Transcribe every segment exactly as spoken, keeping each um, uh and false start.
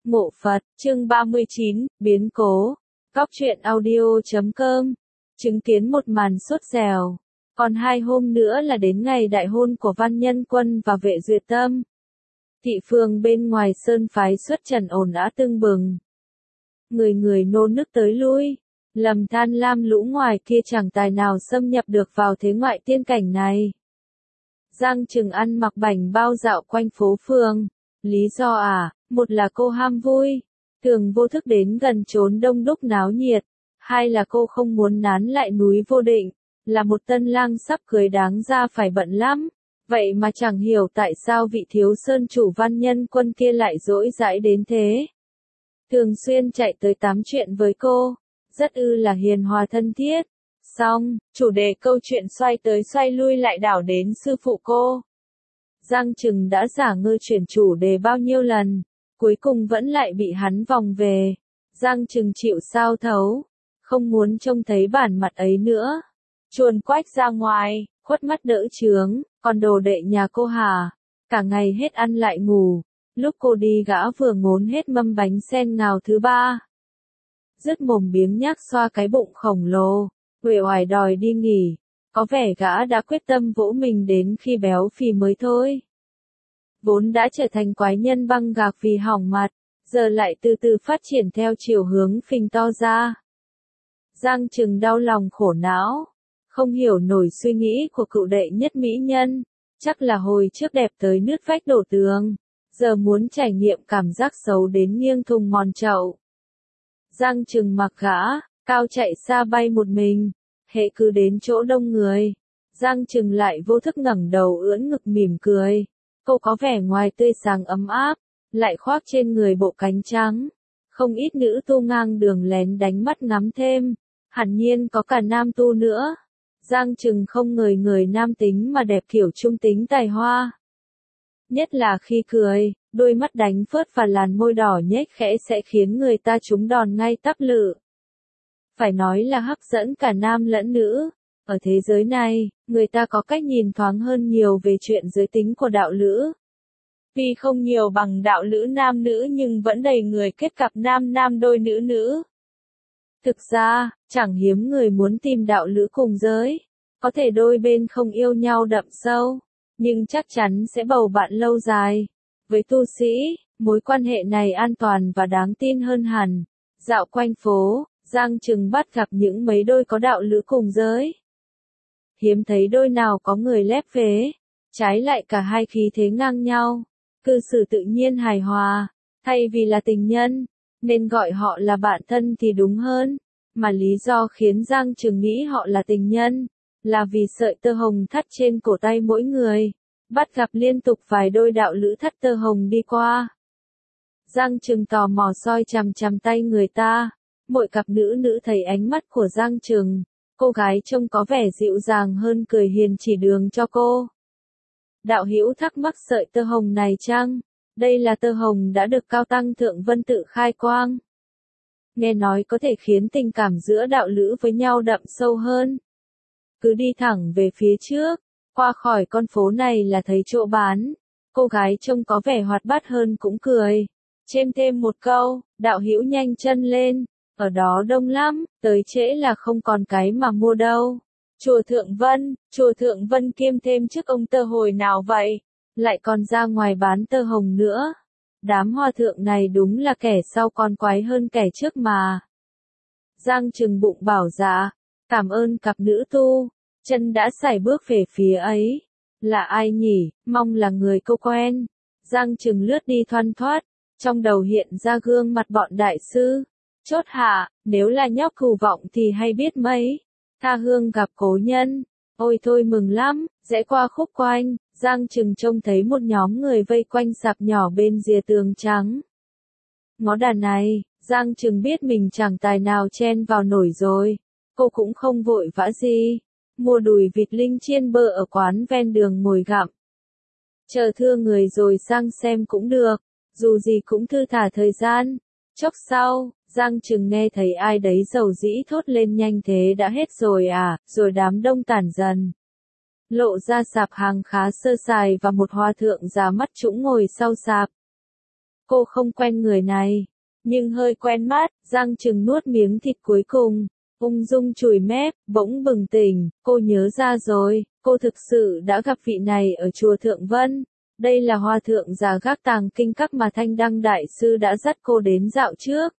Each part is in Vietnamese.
Mộ Phật, chương ba mươi chín, biến cố. Góc truyện audio chấm com. Chứng kiến một màn sốt dẻo. Còn hai hôm nữa là đến ngày đại hôn của Văn Nhân Quân và Vệ Duyệt Tâm. Thị phường bên ngoài sơn phái xuất trần ồn ào tưng bừng. Người người nô nức tới lui. Lầm than lam lũ ngoài kia chẳng tài nào xâm nhập được vào thế ngoại tiên cảnh này. Giang Trừng ăn mặc bảnh bao dạo quanh phố phường. Lý do à, một là cô ham vui, thường vô thức đến gần chốn đông đúc náo nhiệt, hai là cô không muốn nán lại núi vô định, là một tân lang sắp cưới đáng ra phải bận lắm, vậy mà chẳng hiểu tại sao vị thiếu sơn chủ Văn Nhân Quân kia lại dỗi dãi đến thế. Thường xuyên chạy tới tám chuyện với cô, rất ư là hiền hòa thân thiết. Xong, chủ đề câu chuyện xoay tới xoay lui lại đảo đến sư phụ cô. Giang Trừng đã giả ngơ chuyển chủ đề bao nhiêu lần, cuối cùng vẫn lại bị hắn vòng về. Giang Trừng chịu sao thấu, không muốn trông thấy bản mặt ấy nữa. Chuồn quách ra ngoài, khuất mắt đỡ chướng, còn đồ đệ nhà cô hả? Cả ngày hết ăn lại ngủ, lúc cô đi gã vừa ngốn hết mâm bánh sen ngào thứ ba. Dứt mồm biếng nhác xoa cái bụng khổng lồ, uể oải đòi đi nghỉ. Có vẻ gã đã quyết tâm vỗ mình đến khi béo phì mới thôi. Vốn đã trở thành quái nhân băng gạc vì hỏng mặt, giờ lại từ từ phát triển theo chiều hướng phình to ra. Giang Trừng đau lòng khổ não, không hiểu nổi suy nghĩ của cựu đệ nhất mỹ nhân, chắc là hồi trước đẹp tới nứt vách đổ tường, giờ muốn trải nghiệm cảm giác xấu đến nghiêng thùng mòn chậu. Giang Trừng mặc gã, cao chạy xa bay một mình. Hệ cứ đến chỗ đông người, Giang Trừng lại vô thức ngẩng đầu ưỡn ngực mỉm cười. Cô có vẻ ngoài tươi sáng ấm áp, lại khoác trên người bộ cánh trắng. Không ít nữ tu ngang đường lén đánh mắt ngắm thêm, hẳn nhiên có cả nam tu nữa. Giang Trừng không ngờ người nam tính mà đẹp kiểu trung tính tài hoa. Nhất là khi cười, đôi mắt đánh phớt và làn môi đỏ nhếch khẽ sẽ khiến người ta trúng đòn ngay tắp lự. Phải nói là hấp dẫn cả nam lẫn nữ. Ở thế giới này, người ta có cách nhìn thoáng hơn nhiều về chuyện giới tính của đạo lữ. Tuy không nhiều bằng đạo lữ nam nữ nhưng vẫn đầy người kết cặp nam nam đôi nữ nữ. Thực ra, chẳng hiếm người muốn tìm đạo lữ cùng giới. Có thể đôi bên không yêu nhau đậm sâu, nhưng chắc chắn sẽ bầu bạn lâu dài. Với tu sĩ, mối quan hệ này an toàn và đáng tin hơn hẳn. Dạo quanh phố, Giang Trừng bắt gặp những mấy đôi có đạo lữ cùng giới. Hiếm thấy đôi nào có người lép vế, trái lại cả hai khí thế ngang nhau, cư xử tự nhiên hài hòa, thay vì là tình nhân, nên gọi họ là bạn thân thì đúng hơn, mà lý do khiến Giang Trừng nghĩ họ là tình nhân, là vì sợi tơ hồng thắt trên cổ tay mỗi người, bắt gặp liên tục vài đôi đạo lữ thắt tơ hồng đi qua. Giang Trừng tò mò soi chằm chằm tay người ta. Mỗi cặp nữ nữ thấy ánh mắt của Giang Trừng, cô gái trông có vẻ dịu dàng hơn cười hiền chỉ đường cho cô. Đạo hữu thắc mắc sợi tơ hồng này chăng? Đây là tơ hồng đã được Cao Tăng Thượng Vân tự khai quang. Nghe nói có thể khiến tình cảm giữa đạo lữ với nhau đậm sâu hơn. Cứ đi thẳng về phía trước, qua khỏi con phố này là thấy chỗ bán. Cô gái trông có vẻ hoạt bát hơn cũng cười. Chêm thêm một câu, đạo hữu nhanh chân lên. Ở đó đông lắm, tới trễ là không còn cái mà mua đâu. Chùa Thượng Vân, chùa Thượng Vân kiêm thêm chức ông tơ hồi nào vậy? Lại còn ra ngoài bán tơ hồng nữa. Đám hòa thượng này đúng là kẻ sau còn quái hơn kẻ trước mà. Giang Trừng bụng bảo dạ, cảm ơn cặp nữ tu, chân đã sải bước về phía ấy. Là ai nhỉ, mong là người cô quen. Giang Trừng lướt đi thoăn thoắt, trong đầu hiện ra gương mặt bọn đại sư. Chốt hạ, nếu là nhóc cừu vọng thì hay biết mấy. Tha hương gặp cố nhân. Ôi thôi mừng lắm, rẽ qua khúc quanh, Giang Trừng trông thấy một nhóm người vây quanh sạp nhỏ bên rìa tường trắng. Ngó đàn này, Giang Trừng biết mình chẳng tài nào chen vào nổi rồi. Cô cũng không vội vã gì. Mua đùi vịt linh chiên bơ ở quán ven đường ngồi gặm. Chờ thưa người rồi sang xem cũng được, dù gì cũng thư thả thời gian. Chốc sau, Giang Trừng nghe thấy ai đấy dầu dĩ thốt lên nhanh thế đã hết rồi à, rồi đám đông tản dần. Lộ ra sạp hàng khá sơ sài và một hòa thượng già mắt trũng ngồi sau sạp. Cô không quen người này, nhưng hơi quen mắt. Giang Trừng nuốt miếng thịt cuối cùng, ung dung chùi mép, bỗng bừng tỉnh, cô nhớ ra rồi, cô thực sự đã gặp vị này ở chùa Thượng Vân. Đây là hòa thượng già gác tàng kinh các mà Thanh Đăng Đại Sư đã dắt cô đến dạo trước.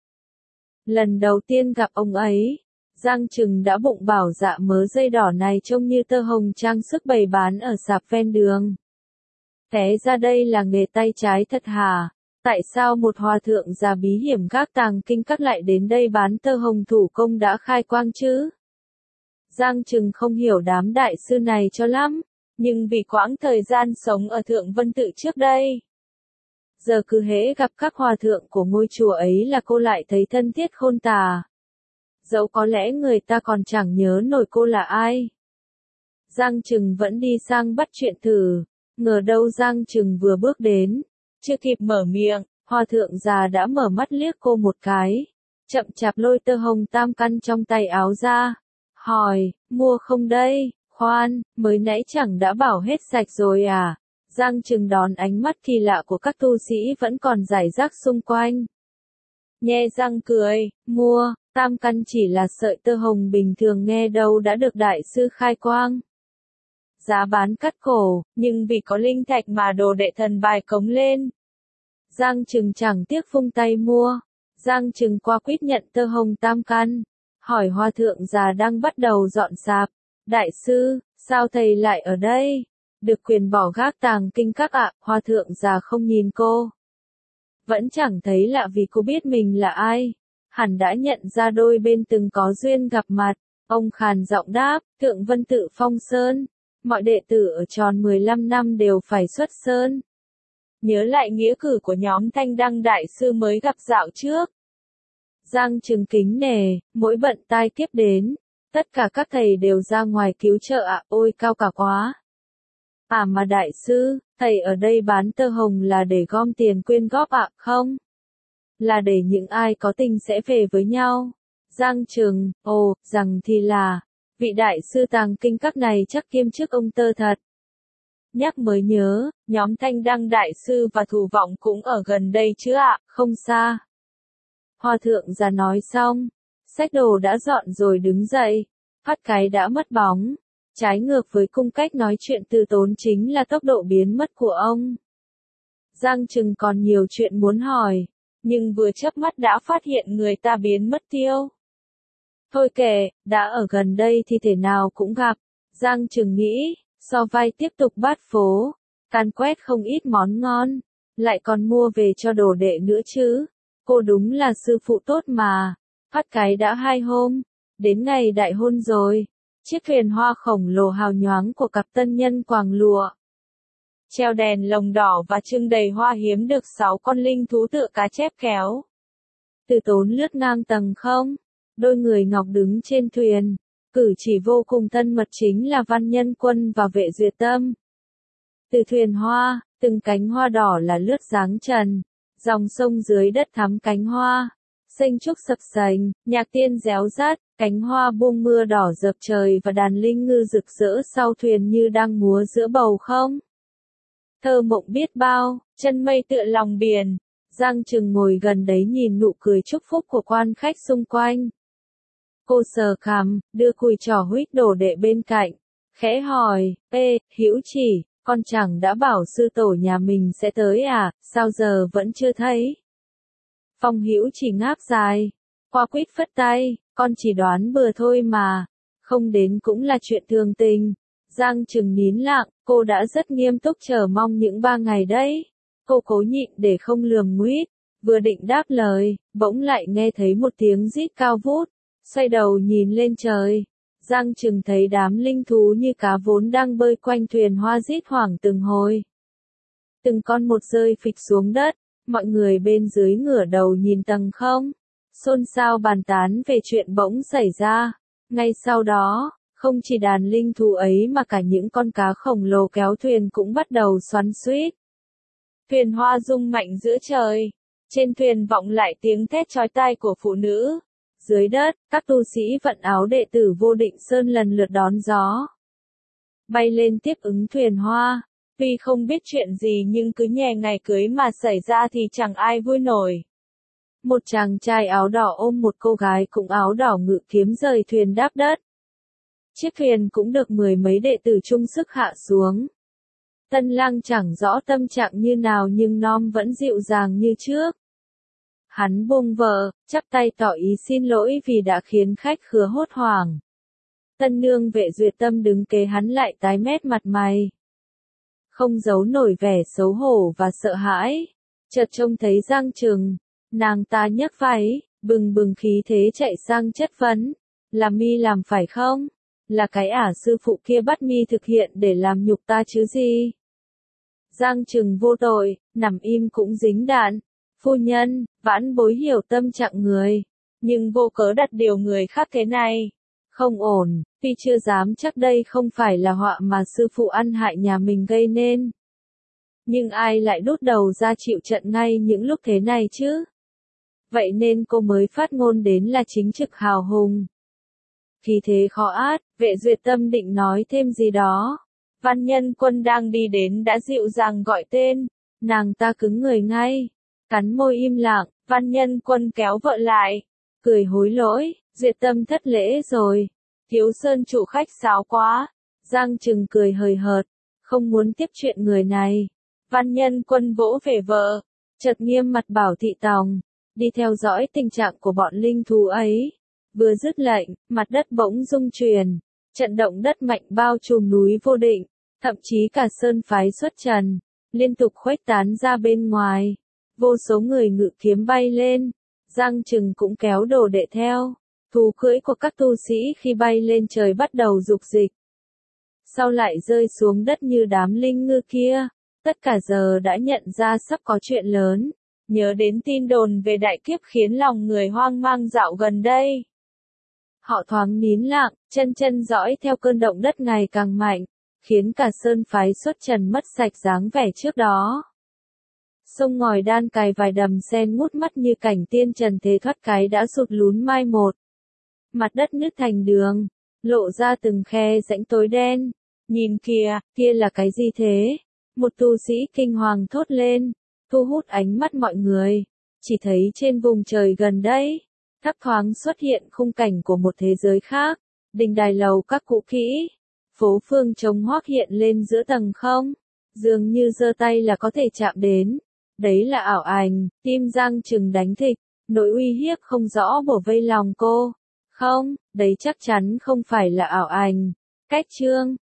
Lần đầu tiên gặp ông ấy, Giang Trừng đã bụng bảo dạ mớ dây đỏ này trông như tơ hồng trang sức bày bán ở sạp ven đường. Té ra đây là nghề tay trái thật hả? Tại sao một hòa thượng già bí hiểm gác tàng kinh các lại đến đây bán tơ hồng thủ công đã khai quang chứ? Giang Trừng không hiểu đám đại sư này cho lắm, nhưng vì quãng thời gian sống ở Thượng Vân Tự trước đây, giờ cứ hễ gặp các hòa thượng của ngôi chùa ấy là cô lại thấy thân thiết khôn tả. Dẫu có lẽ người ta còn chẳng nhớ nổi cô là ai. Giang Trừng vẫn đi sang bắt chuyện thử, ngờ đâu Giang Trừng vừa bước đến, chưa kịp mở miệng, hòa thượng già đã mở mắt liếc cô một cái, chậm chạp lôi tơ hồng tam căn trong tay áo ra, hỏi, mua không đây? Khoan, mới nãy chẳng đã bảo hết sạch rồi à? Giang Trừng đón ánh mắt kỳ lạ của các tu sĩ vẫn còn rải rác xung quanh. Nhe răng cười, mua, tam căn chỉ là sợi tơ hồng bình thường nghe đâu đã được đại sư khai quang. Giá bán cắt cổ, nhưng vì có linh thạch mà đồ đệ thần bài cống lên. Giang Trừng chẳng tiếc phung tay mua. Giang Trừng qua quýt nhận tơ hồng tam căn, hỏi hòa thượng già đang bắt đầu dọn sạp. Đại sư, sao thầy lại ở đây? Được quyền bỏ gác tàng kinh các ạ. Hòa thượng già không nhìn cô. Vẫn chẳng thấy lạ vì cô biết mình là ai. Hẳn đã nhận ra đôi bên từng có duyên gặp mặt. Ông khàn giọng đáp, Thượng Vân Tự Phong Sơn. Mọi đệ tử ở tròn mười lăm năm đều phải xuất sơn. Nhớ lại nghĩa cử của nhóm Thanh Đăng Đại Sư mới gặp dạo trước. Giang Trừng kính nể, mỗi bận tai kiếp đến. Tất cả các thầy đều ra ngoài cứu trợ ạ, ôi cao cả quá. À mà đại sư, thầy ở đây bán tơ hồng là để gom tiền quyên góp ạ, không? Là để những ai có tình sẽ về với nhau. Giang Trừng, ồ, rằng thì là, vị đại sư tàng kinh các này chắc kiêm chức ông tơ thật. Nhắc mới nhớ, nhóm Thanh Đăng Đại Sư và Thủ Vọng cũng ở gần đây chứ ạ, không xa. Hòa thượng già nói xong, xách đồ đã dọn rồi đứng dậy, phát cái đã mất bóng. Trái ngược với cung cách nói chuyện từ tốn chính là tốc độ biến mất của ông. Giang Trừng còn nhiều chuyện muốn hỏi, nhưng vừa chớp mắt đã phát hiện người ta biến mất tiêu. Thôi kệ, đã ở gần đây thì thể nào cũng gặp. Giang Trừng nghĩ, so vai tiếp tục bát phố, càn quét không ít món ngon, lại còn mua về cho đồ đệ nữa chứ. Cô đúng là sư phụ tốt mà. Phát cái đã hai hôm, đến ngày đại hôn rồi. Chiếc thuyền hoa khổng lồ hào nhoáng của cặp tân nhân quàng lụa, treo đèn lồng đỏ và trưng đầy hoa hiếm được sáu con linh thú tựa cá chép kéo. Từ tốn lướt ngang tầng không, đôi người ngọc đứng trên thuyền, cử chỉ vô cùng thân mật chính là Văn Nhân Quân và Vệ Duyệt Tâm. Từ thuyền hoa, từng cánh hoa đỏ là lướt dáng trần, dòng sông dưới đất thắm cánh hoa, xanh trúc sập sành, nhạc tiên réo rắt, cánh hoa buông mưa đỏ dập trời và đàn linh ngư rực rỡ sau thuyền như đang múa giữa bầu không. Thơ mộng biết bao, chân mây tựa lòng biển. Giang Trừng ngồi gần đấy nhìn nụ cười chúc phúc của quan khách xung quanh. Cô sờ cằm, đưa cùi trỏ huých đồ đệ bên cạnh, khẽ hỏi, ê, Hữu Chỉ, con chẳng đã bảo sư tổ nhà mình sẽ tới à, sao giờ vẫn chưa thấy? Phong Hữu Chỉ ngáp dài, qua quýt phất tay, con chỉ đoán bừa thôi mà, không đến cũng là chuyện thường tình. Giang Trừng nín lặng, cô đã rất nghiêm túc chờ mong những ba ngày đấy. Cô cố nhịn để không lườm nguýt, vừa định đáp lời, bỗng lại nghe thấy một tiếng rít cao vút, xoay đầu nhìn lên trời. Giang Trừng thấy đám linh thú như cá vốn đang bơi quanh thuyền hoa rít hoảng từng hồi. Từng con một rơi phịch xuống đất, mọi người bên dưới ngửa đầu nhìn tầng không, xôn xao bàn tán về chuyện bỗng xảy ra. Ngay sau đó, không chỉ đàn linh thú ấy mà cả những con cá khổng lồ kéo thuyền cũng bắt đầu xoắn xuýt. Thuyền hoa rung mạnh giữa trời, trên thuyền vọng lại tiếng thét chói tai của phụ nữ. Dưới đất, các tu sĩ vận áo đệ tử Vô Định Sơn lần lượt đón gió, bay lên tiếp ứng thuyền hoa. Tuy không biết chuyện gì nhưng cứ nhè ngày cưới mà xảy ra thì chẳng ai vui nổi. Một chàng trai áo đỏ ôm một cô gái cũng áo đỏ ngự kiếm rời thuyền đáp đất. Chiếc thuyền cũng được mười mấy đệ tử chung sức hạ xuống. Tân lang chẳng rõ tâm trạng như nào nhưng Nom vẫn dịu dàng như trước. Hắn buông vợ, chắp tay tỏ ý xin lỗi vì đã khiến khách khứa hốt hoảng. Tân nương Vệ Duyệt Tâm đứng kế hắn lại tái mét mặt mày. Không giấu nổi vẻ xấu hổ và sợ hãi. Chợt trông thấy Giang Trừng, nàng ta nhấc váy, bừng bừng khí thế chạy sang chất vấn. Là mi làm phải không? Là cái ả sư phụ kia bắt mi thực hiện để làm nhục ta chứ gì? Giang Trừng vô tội, nằm im cũng dính đạn. Phu nhân, vãn bối hiểu tâm trạng người, nhưng vô cớ đặt điều người khác thế này. Không ổn, tuy chưa dám chắc đây không phải là họa mà sư phụ ăn hại nhà mình gây nên. Nhưng ai lại đút đầu ra chịu trận ngay những lúc thế này chứ? Vậy nên cô mới phát ngôn đến là chính trực hào hùng. Khí thế khó át, Vệ Duyệt Tâm định nói thêm gì đó. Văn Nhân Quân đang đi đến đã dịu dàng gọi tên, nàng ta cứng người ngay. Cắn môi im lặng, Văn Nhân Quân kéo vợ lại, cười hối lỗi, Duyệt Tâm thất lễ rồi. Thiếu Sơn chủ khách sáo quá. Giang Trừng cười hời hợt, không muốn tiếp chuyện người này. Văn Nhân Quân vỗ về vợ, chợt nghiêm mặt bảo thị tòng, đi theo dõi tình trạng của bọn linh thú ấy. Vừa dứt lệnh, mặt đất bỗng rung chuyển, trận động đất mạnh bao trùm núi vô định, thậm chí cả sơn phái xuất trần, liên tục khuếch tán ra bên ngoài. Vô số người ngự kiếm bay lên, Giang Trừng cũng kéo đồ đệ theo. Thú cưỡi của các tu sĩ khi bay lên trời bắt đầu dục dịch. Sau lại rơi xuống đất như đám linh ngư kia, tất cả giờ đã nhận ra sắp có chuyện lớn. Nhớ đến tin đồn về đại kiếp khiến lòng người hoang mang dạo gần đây. Họ thoáng nín lặng, chân chân dõi theo cơn động đất ngày càng mạnh, khiến cả sơn phái xuất trần mất sạch dáng vẻ trước đó. Sông ngòi đan cài vài đầm sen ngút mắt như cảnh tiên trần thế thoát cái đã sụt lún mai một. Mặt đất nứt thành đường, lộ ra từng khe rãnh tối đen. Nhìn kìa, kia là cái gì thế? Một tu sĩ kinh hoàng thốt lên, thu hút ánh mắt mọi người. Chỉ thấy trên vùng trời gần đây, thấp thoáng xuất hiện khung cảnh của một thế giới khác. Đình đài lầu các cũ kỹ, phố phường trống hoác hiện lên giữa tầng không. Dường như giơ tay là có thể chạm đến. Đấy là ảo ảnh, tim Giang Trừng đánh thịch, nỗi uy hiếp không rõ bổ vây lòng cô. Không, đấy chắc chắn không phải là ảo ảnh. Cách chương